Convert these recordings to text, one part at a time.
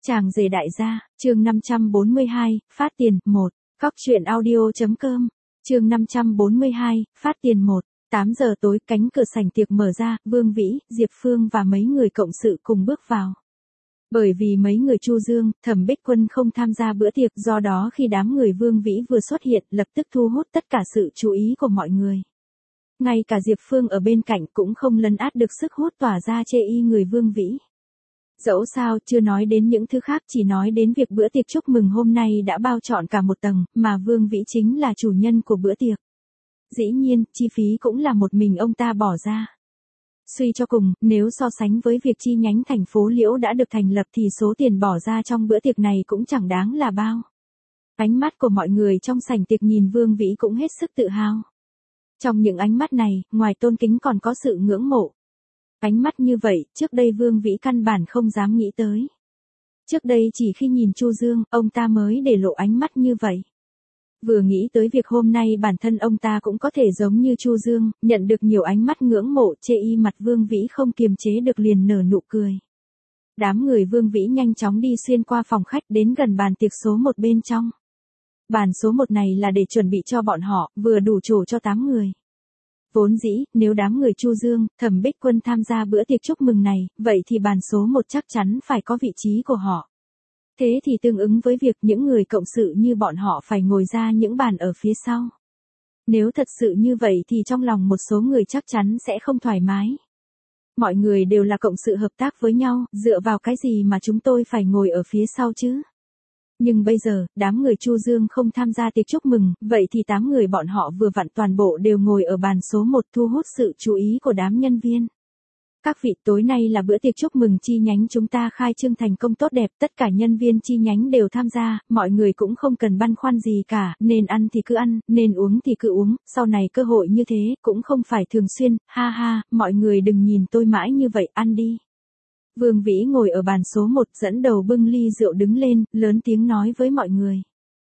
Chàng rể đại gia, chương 542, phát tiền, 1. Cóc truyện audio.com, chương 542, phát tiền 1. 8 giờ tối, cánh cửa sảnh tiệc mở ra, Vương Vĩ, Diệp Phương và mấy người cộng sự cùng bước vào. Bởi vì mấy người Chu Dương, Thẩm Bích Quân không tham gia bữa tiệc, do đó khi đám người Vương Vĩ vừa xuất hiện, lập tức thu hút tất cả sự chú ý của mọi người. Ngay cả Diệp Phương ở bên cạnh cũng không lấn át được sức hút tỏa ra chê y người Vương Vĩ. Dẫu sao, chưa nói đến những thứ khác, chỉ nói đến việc bữa tiệc chúc mừng hôm nay đã bao trọn cả một tầng, mà Vương Vĩ chính là chủ nhân của bữa tiệc. Dĩ nhiên, chi phí cũng là một mình ông ta bỏ ra. Suy cho cùng, nếu so sánh với việc chi nhánh thành phố Liễu đã được thành lập thì số tiền bỏ ra trong bữa tiệc này cũng chẳng đáng là bao. Ánh mắt của mọi người trong sảnh tiệc nhìn Vương Vĩ cũng hết sức tự hào. Trong những ánh mắt này, ngoài tôn kính còn có sự ngưỡng mộ. Ánh mắt như vậy, trước đây Vương Vĩ căn bản không dám nghĩ tới. Trước đây chỉ khi nhìn Chu Dương, ông ta mới để lộ ánh mắt như vậy. Vừa nghĩ tới việc hôm nay bản thân ông ta cũng có thể giống như Chu Dương, nhận được nhiều ánh mắt ngưỡng mộ chê y, mặt Vương Vĩ không kiềm chế được liền nở nụ cười. Đám người Vương Vĩ nhanh chóng đi xuyên qua phòng khách đến gần bàn tiệc số 1 bên trong. Bàn số 1 này là để chuẩn bị cho bọn họ, vừa đủ chỗ cho 8 người. Vốn dĩ, nếu đám người Chu Dương, Thẩm Bích Quân tham gia bữa tiệc chúc mừng này, vậy thì bàn số 1 chắc chắn phải có vị trí của họ. Thế thì tương ứng với việc những người cộng sự như bọn họ phải ngồi ra những bàn ở phía sau. Nếu thật sự như vậy thì trong lòng một số người chắc chắn sẽ không thoải mái. Mọi người đều là cộng sự hợp tác với nhau, dựa vào cái gì mà chúng tôi phải ngồi ở phía sau chứ? Nhưng bây giờ, đám người Chu Dương không tham gia tiệc chúc mừng, vậy thì 8 người bọn họ vừa vặn toàn bộ đều ngồi ở bàn số 1 thu hút sự chú ý của đám nhân viên. Các vị, tối nay là bữa tiệc chúc mừng chi nhánh chúng ta khai trương thành công tốt đẹp, tất cả nhân viên chi nhánh đều tham gia, mọi người cũng không cần băn khoăn gì cả, nên ăn thì cứ ăn, nên uống thì cứ uống, sau này cơ hội như thế, cũng không phải thường xuyên, ha ha, mọi người đừng nhìn tôi mãi như vậy, ăn đi. Vương Vĩ ngồi ở bàn số 1 dẫn đầu bưng ly rượu đứng lên, lớn tiếng nói với mọi người.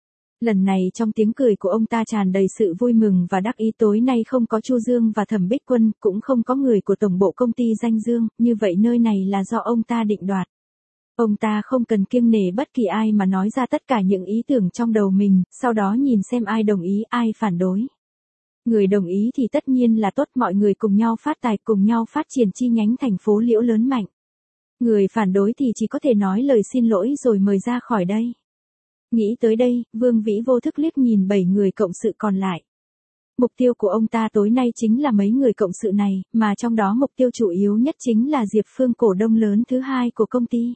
Lần này trong tiếng cười của ông ta tràn đầy sự vui mừng và đắc ý, tối nay không có Chu Dương và Thẩm Bích Quân, cũng không có người của tổng bộ công ty Danh Dương, như vậy nơi này là do ông ta định đoạt. Ông ta không cần kiêng nể bất kỳ ai mà nói ra tất cả những ý tưởng trong đầu mình, sau đó nhìn xem ai đồng ý, ai phản đối. Người đồng ý thì tất nhiên là tốt, mọi người cùng nhau phát tài, cùng nhau phát triển chi nhánh thành phố Liễu lớn mạnh. Người phản đối thì chỉ có thể nói lời xin lỗi rồi mời ra khỏi đây. Nghĩ tới đây, Vương Vĩ vô thức liếc nhìn 7 người cộng sự còn lại. Mục tiêu của ông ta tối nay chính là mấy người cộng sự này, mà trong đó mục tiêu chủ yếu nhất chính là Diệp Phương, cổ đông lớn thứ 2 của công ty.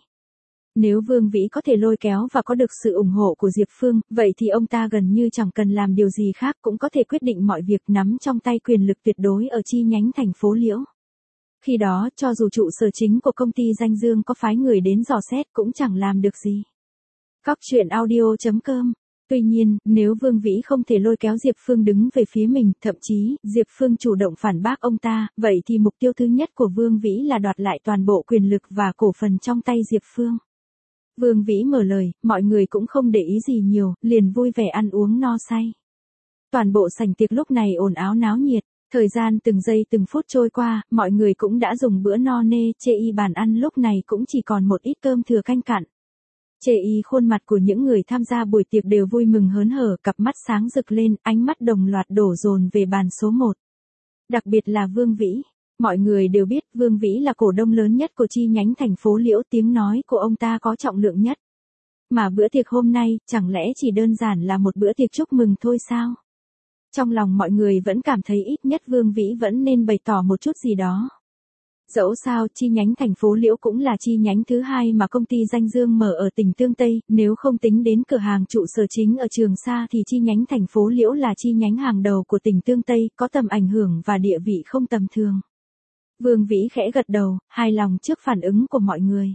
Nếu Vương Vĩ có thể lôi kéo và có được sự ủng hộ của Diệp Phương, vậy thì ông ta gần như chẳng cần làm điều gì khác cũng có thể quyết định mọi việc, nắm trong tay quyền lực tuyệt đối ở chi nhánh thành phố Liễu. Khi đó, cho dù trụ sở chính của công ty Danh Dương có phái người đến dò xét cũng chẳng làm được gì. Cóc truyện audio.com. Tuy nhiên, nếu Vương Vĩ không thể lôi kéo Diệp Phương đứng về phía mình, thậm chí, Diệp Phương chủ động phản bác ông ta, vậy thì mục tiêu thứ nhất của Vương Vĩ là đoạt lại toàn bộ quyền lực và cổ phần trong tay Diệp Phương. Vương Vĩ mở lời, mọi người cũng không để ý gì nhiều, liền vui vẻ ăn uống no say. Toàn bộ sảnh tiệc lúc này ồn ào náo nhiệt. Thời gian từng giây từng phút trôi qua, mọi người cũng đã dùng bữa no nê, chê y bàn ăn lúc này cũng chỉ còn một ít cơm thừa canh cặn. Chê y khuôn mặt của những người tham gia buổi tiệc đều vui mừng hớn hở, cặp mắt sáng rực lên, ánh mắt đồng loạt đổ dồn về bàn số 1. Đặc biệt là Vương Vĩ. Mọi người đều biết Vương Vĩ là cổ đông lớn nhất của chi nhánh thành phố Liễu, tiếng nói của ông ta có trọng lượng nhất. Mà bữa tiệc hôm nay, chẳng lẽ chỉ đơn giản là một bữa tiệc chúc mừng thôi sao? Trong lòng mọi người vẫn cảm thấy ít nhất Vương Vĩ vẫn nên bày tỏ một chút gì đó. Dẫu sao, chi nhánh thành phố Liễu cũng là chi nhánh thứ 2 mà công ty Danh Dương mở ở tỉnh Tương Tây, nếu không tính đến cửa hàng trụ sở chính ở Trường Sa thì chi nhánh thành phố Liễu là chi nhánh hàng đầu của tỉnh Tương Tây, có tầm ảnh hưởng và địa vị không tầm thường. Vương Vĩ khẽ gật đầu, hài lòng trước phản ứng của mọi người.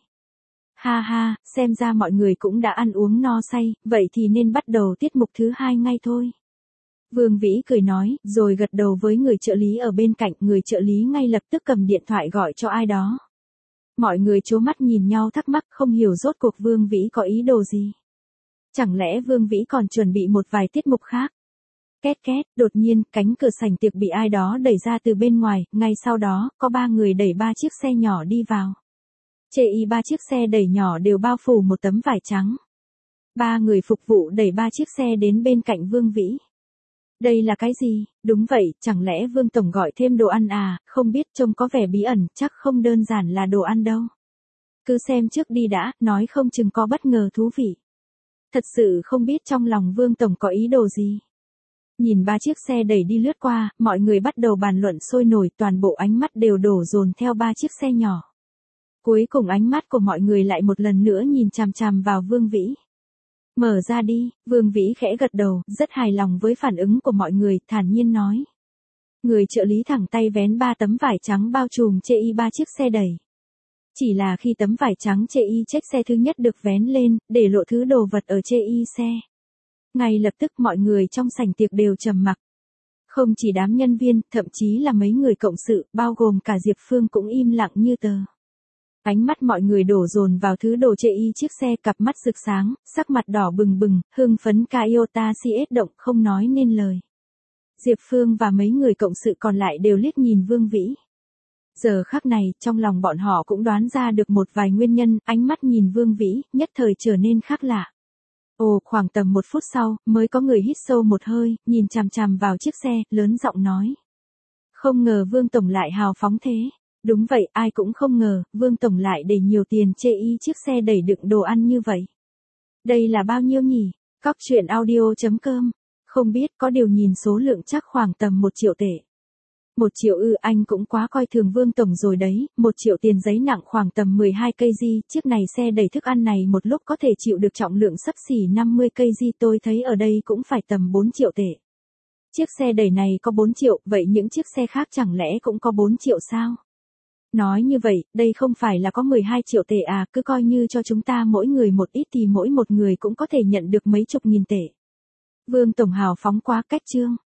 Ha ha, xem ra mọi người cũng đã ăn uống no say, vậy thì nên bắt đầu tiết mục thứ 2 ngay thôi. Vương Vĩ cười nói, rồi gật đầu với người trợ lý ở bên cạnh, người trợ lý ngay lập tức cầm điện thoại gọi cho ai đó. Mọi người trố mắt nhìn nhau thắc mắc, không hiểu rốt cuộc Vương Vĩ có ý đồ gì. Chẳng lẽ Vương Vĩ còn chuẩn bị một vài tiết mục khác? Két két, đột nhiên, cánh cửa sảnh tiệc bị ai đó đẩy ra từ bên ngoài, ngay sau đó, có 3 người đẩy 3 chiếc xe nhỏ đi vào. Chê y 3 chiếc xe đẩy nhỏ đều bao phủ một tấm vải trắng. 3 người phục vụ đẩy 3 chiếc xe đến bên cạnh Vương Vĩ. Đây là cái gì? Đúng vậy, chẳng lẽ Vương Tổng gọi thêm đồ ăn à, không biết trông có vẻ bí ẩn, chắc không đơn giản là đồ ăn đâu. Cứ xem trước đi đã, nói không chừng có bất ngờ thú vị. Thật sự không biết trong lòng Vương Tổng có ý đồ gì. Nhìn 3 chiếc xe đẩy đi lướt qua, mọi người bắt đầu bàn luận sôi nổi, toàn bộ ánh mắt đều đổ dồn theo 3 chiếc xe nhỏ. Cuối cùng ánh mắt của mọi người lại một lần nữa nhìn chằm chằm vào Vương Vĩ. Mở ra đi, Vương Vĩ khẽ gật đầu, rất hài lòng với phản ứng của mọi người, thản nhiên nói. Người trợ lý thẳng tay vén 3 tấm vải trắng bao trùm chê y 3 chiếc xe đẩy. Chỉ là khi tấm vải trắng chê y chiếc xe thứ nhất được vén lên, để lộ thứ đồ vật ở chê y xe. Ngay lập tức mọi người trong sảnh tiệc đều trầm mặc. Không chỉ đám nhân viên, thậm chí là mấy người cộng sự, bao gồm cả Diệp Phương cũng im lặng như tờ. Ánh mắt mọi người đổ dồn vào thứ đồ chê y chiếc xe, cặp mắt rực sáng, sắc mặt đỏ bừng bừng, hưng phấn ca iota CS động không nói nên lời. Diệp Phương và mấy người cộng sự còn lại đều liếc nhìn Vương Vĩ. Giờ khắc này, trong lòng bọn họ cũng đoán ra được một vài nguyên nhân, ánh mắt nhìn Vương Vĩ, nhất thời trở nên khác lạ. Ồ, khoảng tầm 1 phút sau, mới có người hít sâu một hơi, nhìn chằm chằm vào chiếc xe, lớn giọng nói. Không ngờ Vương Tổng lại hào phóng thế. Đúng vậy, ai cũng không ngờ, Vương Tổng lại để nhiều tiền chê y chiếc xe đẩy đựng đồ ăn như vậy. Đây là bao nhiêu nhỉ? Cóc truyện audio.com. Không biết, có điều nhìn số lượng chắc khoảng tầm 1 triệu tệ. 1 triệu ư, anh cũng quá coi thường Vương Tổng rồi đấy, 1 triệu tiền giấy nặng khoảng tầm 12 kg, chiếc này xe đẩy thức ăn này một lúc có thể chịu được trọng lượng xấp xỉ 50 kg, tôi thấy ở đây cũng phải tầm 4 triệu tệ. Chiếc xe đẩy này có 4 triệu, vậy những chiếc xe khác chẳng lẽ cũng có 4 triệu sao? Nói như vậy, đây không phải là có 12 triệu tệ à, cứ coi như cho chúng ta mỗi người một ít thì mỗi một người cũng có thể nhận được mấy chục nghìn tệ. Vương Tổng hào phóng quá cách trương.